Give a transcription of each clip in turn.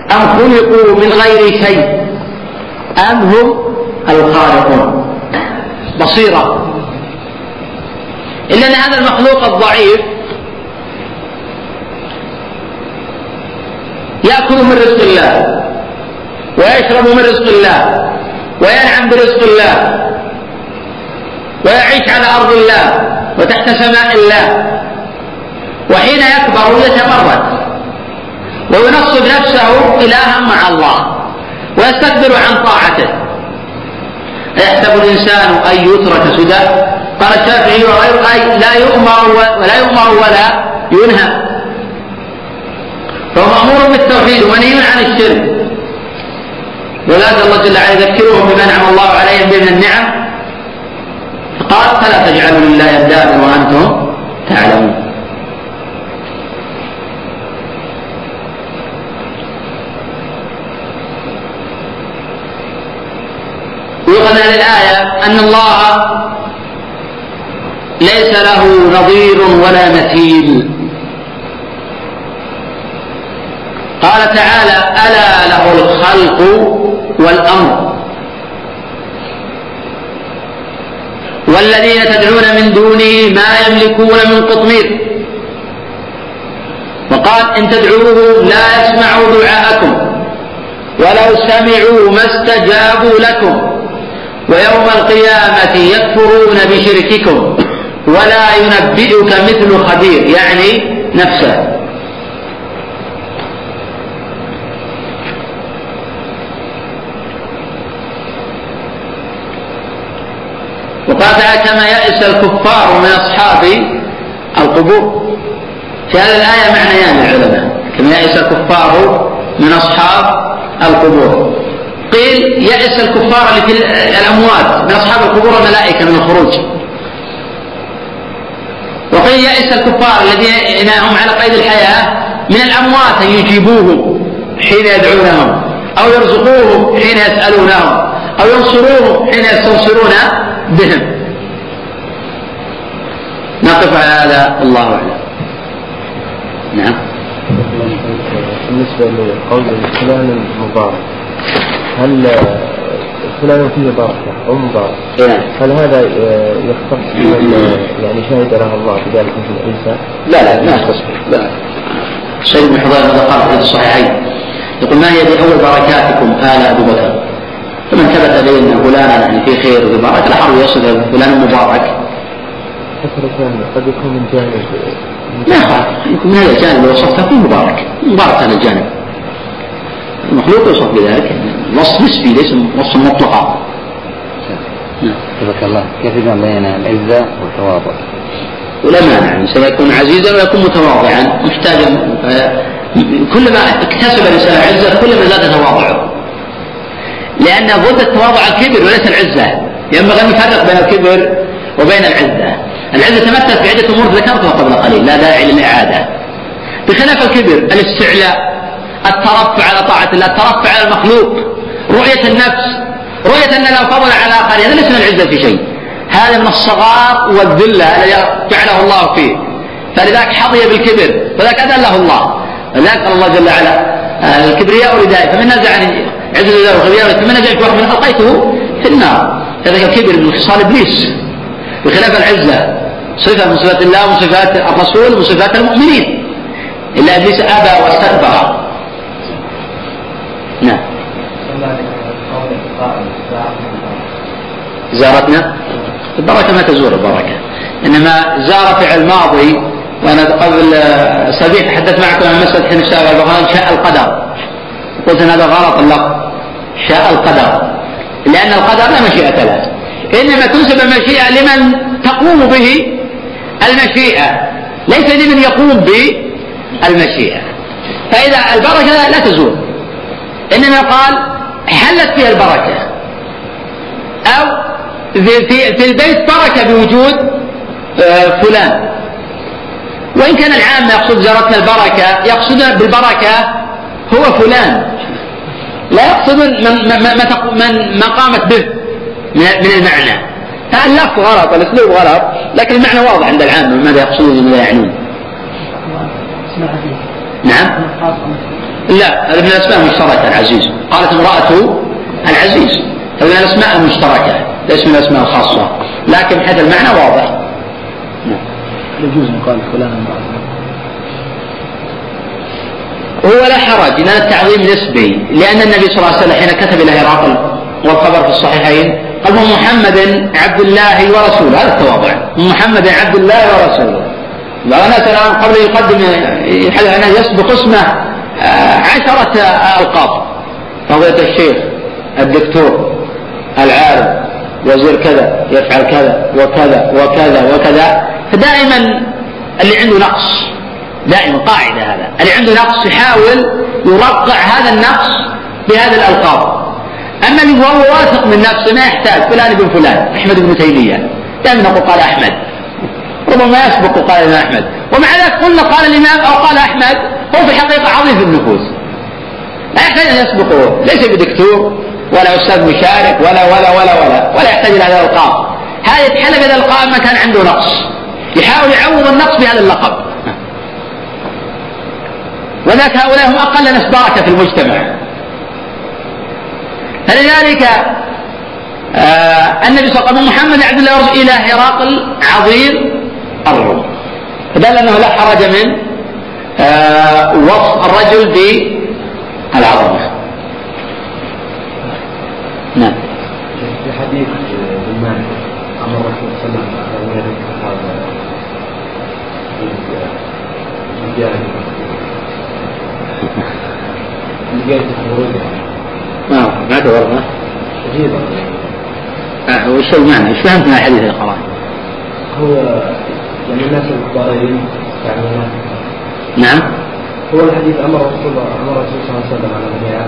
أم خلقوا من غير شيء أم هم الخالقون. بصيرة. إلا أن هذا المخلوق الضعيف يأكل من رزق الله ويشرب من رزق الله وينعم برزق الله ويعيش على أرض الله وتحت سماء الله، وحين يكبر يتمرد وينصب نفسه إلها مع الله ويستكبر عن طاعته. أيحسب الإنسان أن يترك سدى؟ قال الشافعي وغيره أي لا يؤمر ولا ينهى، فهو مأمور بالتوحيد ومنهي عن الشرك. ولذلك الله جل وعلا يذكرهم بما أنعم الله عليهم من النعم، فقال فلا تجعلوا لله أندادا وأنتم تعلمون. يؤخذ من الآية أن الله ليس له نظير ولا مثيل. قال تعالى ألا له الخلق والأمر والذين تدعون من دونه ما يملكون من قطمير. وقال إن تدعوهم لا يسمعوا دعاءكم ولو سمعوا ما استجابوا لكم ويوم القيامة يكفرون بشرككم ولا ينبئك مثل خبير، يعني نفسه. وقال كما يئس الكفار من أصحاب القبور. في هذه الآية معنيان للعلماء، كما يئس الكفار من أصحاب القبور. قيل يئس الكفار اللي في الأموات من أصحاب القبور الملائكة من الخروج، وقيل يئس الكفار الذين هم على قيد الحياة من الأموات أن يجيبوهم حين يدعونهم أو يرزقوهم حين يسألونهم أو ينصروهم حين يستنصرون بهم. نقف على هذا، الله أعلم. نعم. بالنسبة لقول فلان المبارك، هل فلان فيه بركة أو مبارك؟ هل هذا يختص من يعني شهد له الله بذلك مثل عيسى؟ لا ما يختص. لا. سيد بن حضير هذا قال في الصحيحين يقول ما هي أول بركاتكم آل أبي بكر؟ فمن ثبت لي أن فلانا في خير وفي بركة لحظه يصل فلان مبارك. قد يكون من جانب لا يخاف يكون من هذا الجانب لو وصفته فيه مبارك هذا الجانب. المخلوق يوصف بذلك وصف نسبي ليس وصف مطلقا. تبارك الله. كيف يجمع بين العزة والتواضع؟ ولا مانع، سيكون عزيزا ويكون متواضعا محتاجا. كلما اكتسب الإنسان عزة كلما زاد تواضعه، لأن ضد التواضع الكبر وليس العزة. ينبغي أن نفرق بين الكبر وبين العزة. العزة تمثل في عدة أمور ذكرتها قبل قليل لا داعي للإعادة، بخلاف الكبر الاستعلاء، الترفع على طاعة الله، الترفع على المخلوق، رؤية النفس، رؤية أن لو فضل على آخرين. هذا ليس من العزة في شيء، هذا من الصغار والذلة الذي جعله الله فيه. فلذلك حظي بالكبر وذلك أذله الله. ولذلك قال الله جل وعلا الكبرياء ردائي فمن نزعني عزة الله وخبيرة فمن نزعت واحد من ألقيته في النار. هذا الكبر من خصال إبليس، بخلاف العزة صفة من صفات الله ومن صفات الرسول ومن صفات المؤمنين، إلا إبليس أبى واستكبر. نعم. زارتنا البركة ما تزور البركة، إنما زار فعل ماضي. وأنا قبل أسابيع تحدثت معكم عن مسألة حين الشاء والبغضاء شاء القدر، قلت أن هذا غلط اللفظ شاء القدر، لأن القدر لا مشيئة له، إنما تنسب المشيئة لمن تقوم به المشيئة ليس لمن يقوم بالمشيئة. فإذا البركة لا تزول، إنما قال حلت فيها البركة، أو في البيت بركة بوجود فلان. وإن كان العام يقصد زارتنا البركة يقصد بالبركة هو فلان، لا يقصد من قامت به من المعنى. فاللفظ غلط والاسلوب غلط، لكن المعنى واضح عند العامة ماذا يقصدون وماذا يعنون. نعم. لا، هذا من الأسماء المشتركة العزيز. قالت امرأة العزيز، هذا من الأسماء المشتركة ليس من الأسماء الخاصة، لكن حتى المعنى واضح. يجوز أن يقال فلان امرأة. هو لا حرج، لأن التعظيم نسبي، لأن النبي صلى الله عليه وسلم حين كتب إلى هرقل والخبر في الصحيحين قال محمد عبد الله ورسوله، هذا التواضع، محمد عبد الله ورسوله. بعض الناس الآن قبل يقدم أنه يسبق اسمه 10 ألقاب، فضيلة الشيخ، الدكتور، العالم، وزير كذا، يفعل كذا وكذا وكذا وكذا. فدائما اللي عنده نقص، دائما قاعدة هذا، اللي عنده نقص يحاول يرقع هذا النقص بهذا الألقاب. أما اللي هو واثق من نفسه ما يحتاج فلان ابن فلان، أحمد بن تيمية، دائما نقول قال أحمد، ربما يسبق قال الإمام أحمد، ومع ذلك قلنا قال الإمام أو قال أحمد، هو في الحقيقة عظيم في النفوس، لا يحتاج أن يسبقه، ليس بدكتور ولا أستاذ مشارك ولا يحتاج إلى هذا الألقاب. هذا يتحلى بهذا الألقاب ما كان عنده نقص، يحاول يعوض النقص بهذا اللقب. وذاك هؤلاء هم أقل ناس بركة في المجتمع. فلذلك النبي صلى الله عليه وسلم محمد عبد الله ورسوله إلى هرقل عظيم الروم، فدل أنه لا حرج من وصف الرجل بالعظمة. نعم. في حديث بالمعنى أمر الرسول صلى الله عليه وسلم ما تورنا وش المعنى؟ ايش فهمت من الحديث اللي قرأه؟ هو يعني الناس الضارين يعني. نعم. هو الحديث أمر الرسول صلى الله عليه وسلم على البيع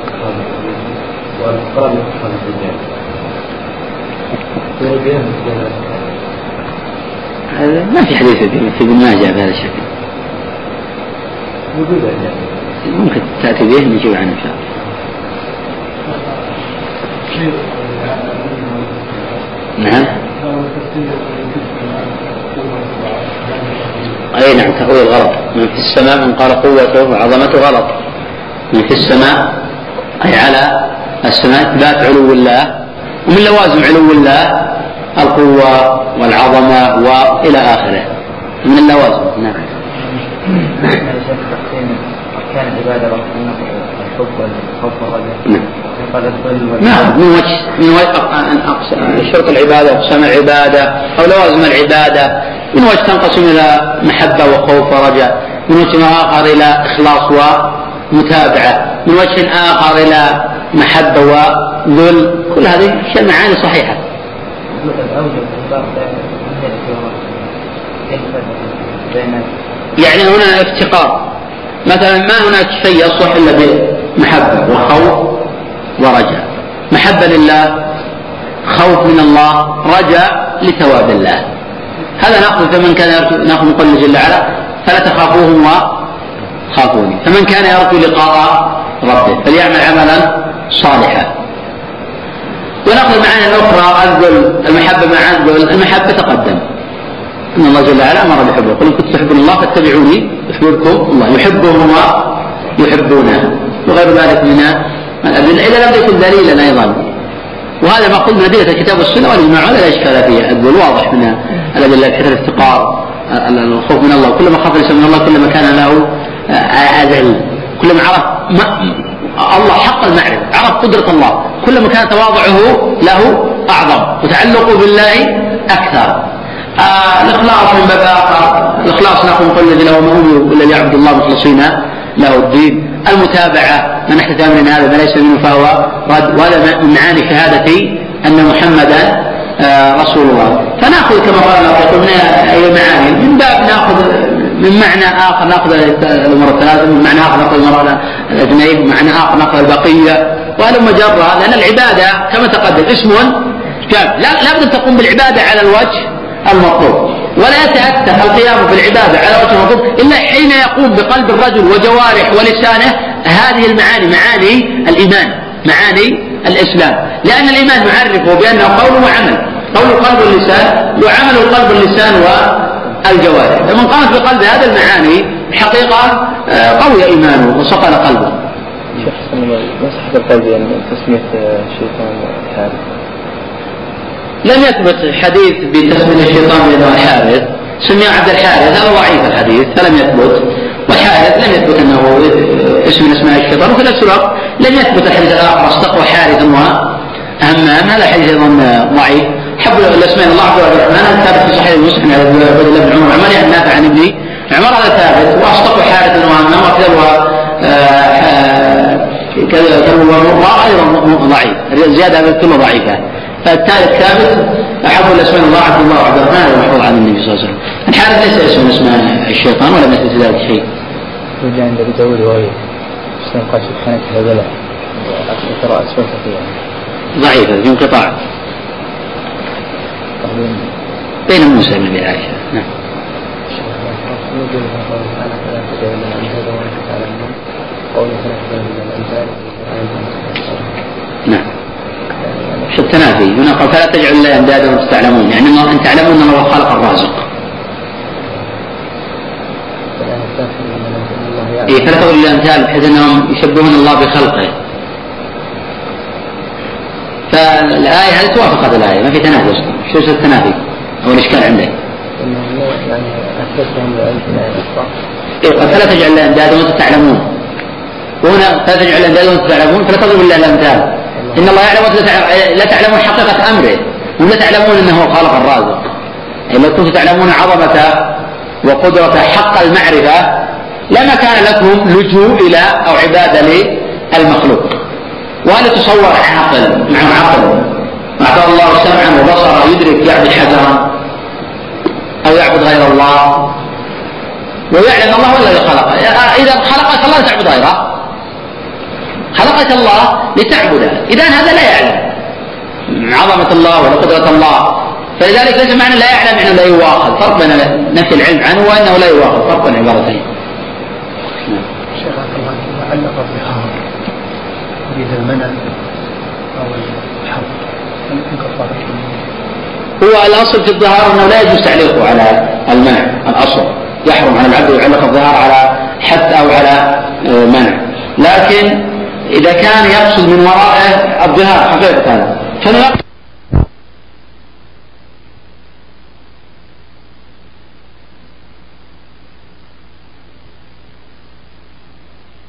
والقرآن يقصد الرجال. ما في حديث في ابن ماجه بهذا الشكل. ممكن تأتي به نجيب عنه إن شاء الله. نعم. أي نعم، تأويل غلط. من في السماء من قال قوته وعظمته غلط. من في السماء أي على السماء إثبات علو الله، ومن لوازم علو الله القوة والعظمة وإلى آخره من اللوازم. نعم. كان العبادة الحب والخوف والرجاء. نعم. من وجه شرط العبادة وأقسام العبادة أو لوازم العبادة، من وجه تنقسم إلى محبة وخوف ورجاء، من وجه آخر إلى إخلاص ومتابعة، من وجه آخر إلى محبة وذل. كل هذه معاني صحيحة. يعني هنا افتقار، مثلا ما هناك شيء يصلح إلا بمحبة وخوف ورجاء. محبة لله، خوف من الله، رجاء لثواب الله. هذا نأخذ فمن كان يرجو، نأخذ من قوله جل وعلا فلا تخافوهم وخافوني، فمن كان يرجو لقاء ربه فليعمل عملا صالحا. ونأخذ معنا الأخرى الذل، المحبة مع الذل. المحبة تقدم إن الله جل وعلا أمر بحبه، قل إن كنتم تحبون الله فاتبعوني يحببكم الله، يحبهم ويحبونه، وغير ذلك من الأدلة إذا لم يكن دليلا أيضا. وهذا مأخوذ من أدلة الكتاب والسنة والإجماع، ولا إشكال فيه. الذل واضح من الأدلة، كثرة الافتقار، الخوف من الله، كلما خاف الإنسان من الله كلما كان له أذل، كلما عرف الله حق المعرفة، عرف قدرة الله، كلما كان تواضعه له أعظم وتعلقه بالله أكثر. الإخلاص من باب آخر، الإخلاص نقول قل الذين أمروا إلا ليعبدوا الله مخلصين له الدين. المتابعة، من احتفى من هذا ما ليس منه فهو رد، وهذا من معاني شهادة أن محمدا رسول الله. فنأخذ كما قال الله أي معاني، من باب نأخذ من معنى آخر نأخذ الأمور الثلاثة، من معنى آخر نأخذ المرأة الأجنبي، من معنى آخر نأخذ البقية، وهذا مجرى. لأن العبادة كما تقدم اسم جامع، لا بد أن تقوم بالعبادة على الوجه المطلوب، ولا يتأتى القيام بالعبادة على وجه المطلوب إلا حين يقوم بقلب الرجل وجوارح ولسانه هذه المعاني، معاني الإيمان، معاني الإسلام. لأن الإيمان نعرفه بأنه قول وعمل، قول القلب واللسان، وعمل القلب واللسان الجوارح. فمن قامت بقلب هذا المعاني حقيقة قوي إيمانه وصقل قلبه. شيخ مسحة القلب يعني تسمية الشيطان الحارث. لم يثبت حديث بتسمية الشيطان بأنه الحارث، سمي عبد الحارث، هذا ضعيف الحديث فلم يثبت، والحارث لم يثبت أنه اسم من اسماء الشيطان. وفي نفس الوقت لم يثبت الحديث الآخر استقوى حارث وهمام، هذا حديث أيضا ضعيف. حب الاسمين الله عبد الرحمن ثابت في صحيح مسلم عن عبد الله بن عمر عمر يعني نافع عن ابن عمر، هذا ثابت. واستقوى حارث وهمام كذا مرة أيضا ضعيف، الزيادة هذه كلها ضعيفة. فالثالث ثابت أحب الاسمين الله عبد الله وعبد الرحمن المحفوظ عن النبي صلى الله عليه وسلم. الحارث ليس اسم اسماء الشيطان ولا مثل ذلك شيء. وجاء عند أبي داود رواية قال سبحانك هذا لا ترى أسفل فيها ضعيفة في انقطاع بين موسى بن عائشة. نعم. نعم. شو التنافي هنا؟ قال فلا تجعل الله أندادا وأنتم تعلمون، يعني أن تعلمون أن الله خالق الرازق. فلا تقول الأمثال بحيث أنهم يشبهون الله بخلقه. فالآية هذه توافق هذه الآية، ما في تنافي أصلا. شو التنافي أو الإشكال عندك؟ يعني أثبتهم قال فلا تجعل الله أندادا وأنتم تعلمون، وهنا فلا تجعل الله أندادا وأنتم تعلمون، فلا تضربوا الله الأمثال. إن الله يعلم وأنتم لا تعلمون حقيقة أمره، ولا تعلمون أنه خالق الرازق. يعني لو كنتم تعلمون عظمة وقدرة حق المعرفة لما كان لكم لجوء إلى أو عبادة للمخلوق. وهل تصور عقل مع عقل أعطاه الله سمعا وبصرا يدرك يعبد حجرا أو يعبد غير الله ويعلم الله ولا خلقه؟ إذا خلقك الله تعبد غيره، خلقك الله لتعبده، إذا هذا لا يعلم عظمة الله ولا قدرة الله. فلذلك ليس معنى لا يعلم أنه لا يواخذ، فرق بين نفي العلم عنه وأنه لا يواخذ، فرق بين عبارتين. شيخ الله علق الظهار المنع أو الحظ هو الأصل في الظهار أنه لا يجوز تعليقه على المنع، الأصل يحرم على العبد يعلق الظهار على حث أو على منع، لكن إذا كان يقصد من ورائه الظهار حقيقة